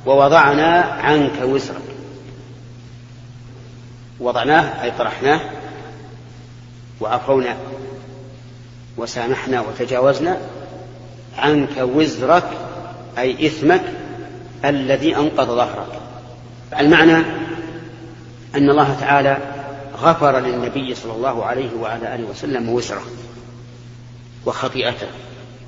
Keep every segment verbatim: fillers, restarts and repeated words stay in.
ووضعنا عنك وزرك. وضعناه أي طرحناه وعفونا وسامحنا وتجاوزنا عنك وزرك أي إثمك الذي أنقض ظهرك. المعنى أن الله تعالى غفر للنبي صلى الله عليه وعلى آله وسلم وزره وخطيئته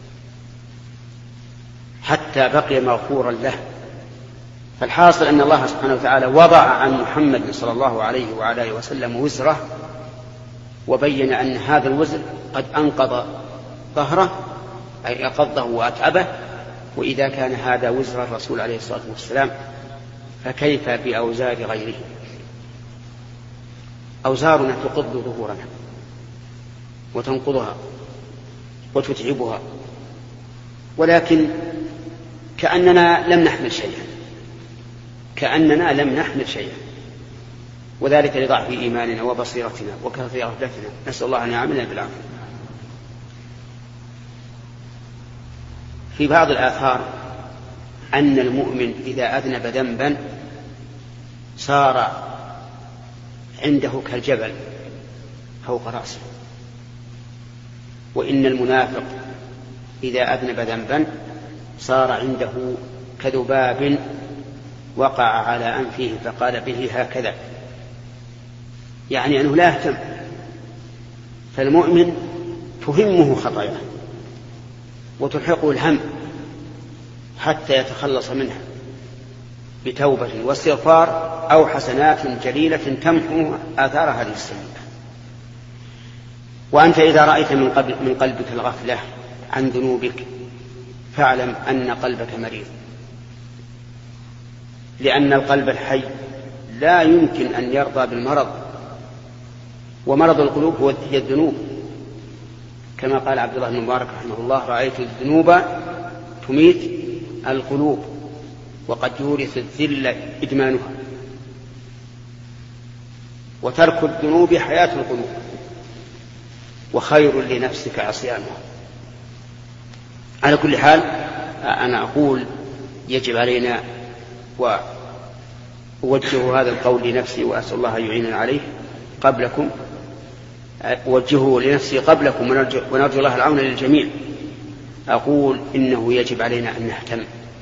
حتى بقي مغفورا له. فالحاصل أن الله سبحانه وتعالى وضع عن محمد صلى الله عليه وعلى آله وسلم وزره وبين أن هذا الوزر قد أنقض ظهره أي أقضه وأتعبه. وإذا كان هذا وزر الرسول عليه الصلاة والسلام فكيف بأوزار غيره؟ أوزارنا تقض ظهورنا وتنقضها وتتعبها، ولكن كأننا لم نحمل شيئا كأننا لم نحمل شيئا وذلك لضعف إيماننا وبصيرتنا وكثرة غفلتنا. نسأل الله أن يعاملنا بالعافية. في بعض الآثار أن المؤمن إذا أذنب ذنبا صار عنده كالجبل فوق رأسه، وإن المنافق إذا أذنب ذنبا صار عنده كذباب وقع على أنفه فقال به هكذا، يعني أنه لا يهتم. فالمؤمن تهمه خطاياه وتلحقه الهم حتى يتخلص منها بتوبة واستغفار أو حسنات جليلة تمحو آثار هذه السيئة. وأنت إذا رأيت من, قبل من قلبك الغفلة عن ذنوبك فاعلم أن قلبك مريض، لأن القلب الحي لا يمكن أن يرضى بالمرض، ومرض القلوب هي الذنوب، كما قال عبد الله بن مبارك رحمه الله: رأيت الذنوب تميت القلوب وقد يورث الذل إدمانها. وترك الذنوب حياة القلوب وخير لنفسك عصيانها. على كل حال أنا أقول يجب علينا، وأوجه هذا القول لنفسي وأسأل الله أن يعيننا عليه قبلكم، أوجهه لنفسي قبلكم ونرجو, ونرجو الله العون للجميع. أقول إنه يجب علينا أن نهتم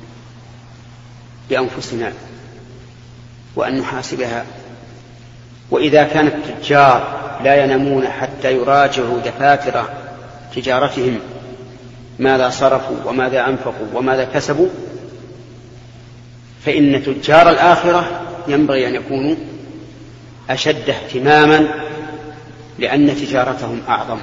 بأنفسنا وأن نحاسبها. وإذا كان التجار لا ينامون حتى يراجعوا دفاتر تجارتهم ماذا صرفوا وماذا أنفقوا وماذا كسبوا، فإن تجار الآخرة ينبغي أن يكونوا أشد اهتماما، لأن تجارتهم أعظم.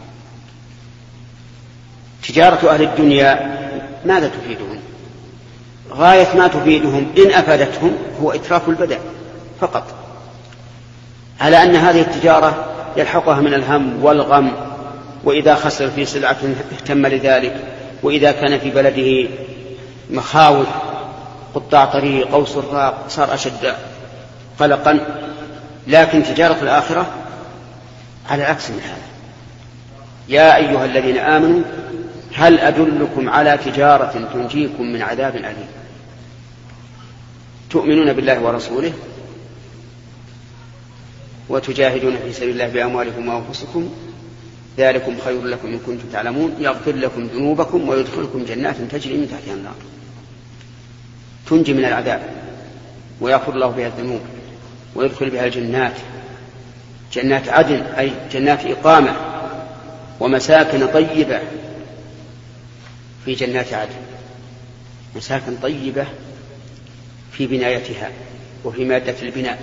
تجارة أهل الدنيا ماذا تفيدهم؟ غاية ما تفيدهم إن أفادتهم هو إتراف البدن فقط، على أن هذه التجارة يلحقها من الهم والغم، وإذا خسر في سلعة اهتم لذلك، وإذا كان في بلده مخاوف قطاع طريق أو سراق صار أشد قلقا. لكن تجارة الآخرة على العكس من هذا. يا أيها الذين آمنوا هل أدلكم على تجارة تنجيكم من عذاب أليم تؤمنون بالله ورسوله وتجاهدون في سبيل الله بأموالكم وأنفسكم ذلكم خير لكم إن كنتم تعلمون يغفر لكم ذنوبكم ويدخلكم جنات تجري من تحتها النار تنجي من العذاب ويغفر الله بها الذنوب ويدخل بها الجنات، جنات عدن أي جنات إقامة ومساكن طيبة في جنات عدن، مساكن طيبة في بنايتها وفي مادة البناء.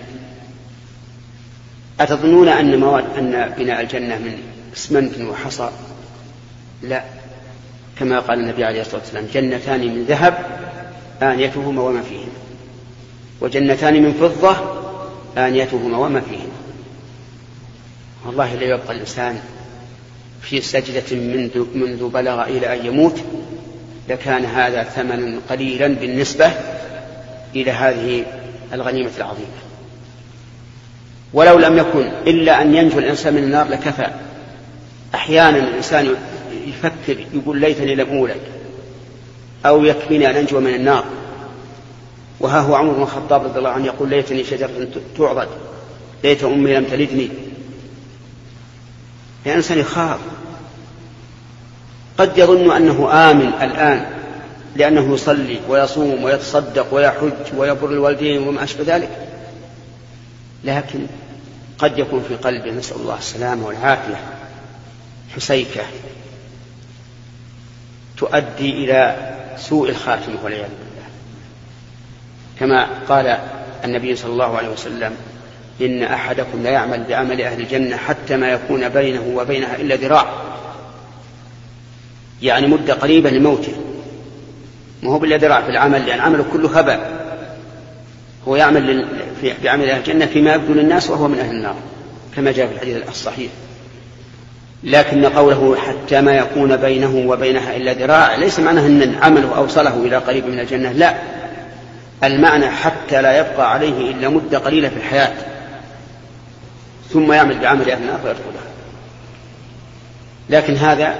أتظنون أن مواد أن بناء الجنة من اسمنت وحصى؟ لا، كما قال النبي عليه الصلاة والسلام: جنتان من ذهب آنيتهما وما فيهما، وجنتان من فضة آنيتهما وما فيهما. والله لا يبقى الإنسان في سجدة منذ, منذ بلغ إلى أن يموت لكان هذا ثمنا قليلا بالنسبة إلى هذه الغنيمة العظيمة. ولو لم يكن إلا أن ينجو الإنسان من النار لكفى. أحيانا الإنسان يفكر يقول ليتني لم أولد، أو يكفيني أن أنجو من النار، وها هو عمر بن الخطاب رضي الله عنه يقول ليتني شجرة تعضد، ليت أمي لم تلدني. الإنسان يخاف، قد يظن أنه آمن الآن لأنه يصلي ويصوم ويتصدق ويحج ويبر الوالدين وما أشبه ذلك، لكن قد يكون في قلبه، نسأل الله السلامة والعافية، حسيكة تؤدي إلى سوء الخاتمة والعياذ بالله. كما قال النبي صلى الله عليه وسلم: إن أحدكم لا يعمل بعمل أهل الجنة حتى ما يكون بينه وبينها إلا ذراع، يعني مدة قريبة لموته، ما هو بالله ذراع في العمل، لأن عمله كله هباء. هو يعمل بعمل أهل الجنة فيما يبدو للناس وهو من أهل النار كما جاء في الحديث الصحيح. لكن قوله حتى ما يكون بينه وبينها إلا ذراع ليس معناه أن عمله أوصله إلى قريب من الجنة، لا، المعنى حتى لا يبقى عليه إلا مدة قليلة في الحياة ثم يعمل بعمل أهل النار فيدخلها. لكن هذا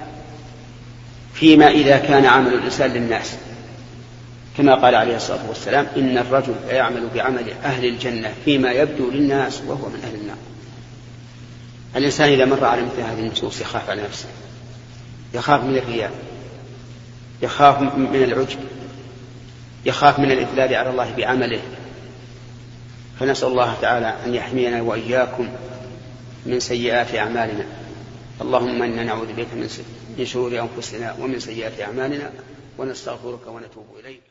فيما إذا كان عمل الإنسان للناس، كما قال عليه الصلاة والسلام: إن الرجل يعمل بعمل أهل الجنة فيما يبدو للناس وهو من أهل النار. الإنسان إذا مر على مثل هذه النصوص يخاف على نفسه، يخاف من الرياء، يخاف من العجب، يخاف من الإذلال على الله بعمله. فنسأل الله تعالى أن يحمينا وإياكم من سيئات أعمالنا. اللهم إنا نعوذ بك من شرور أنفسنا ومن سيئات أعمالنا، ونستغفرك ونتوب إليك.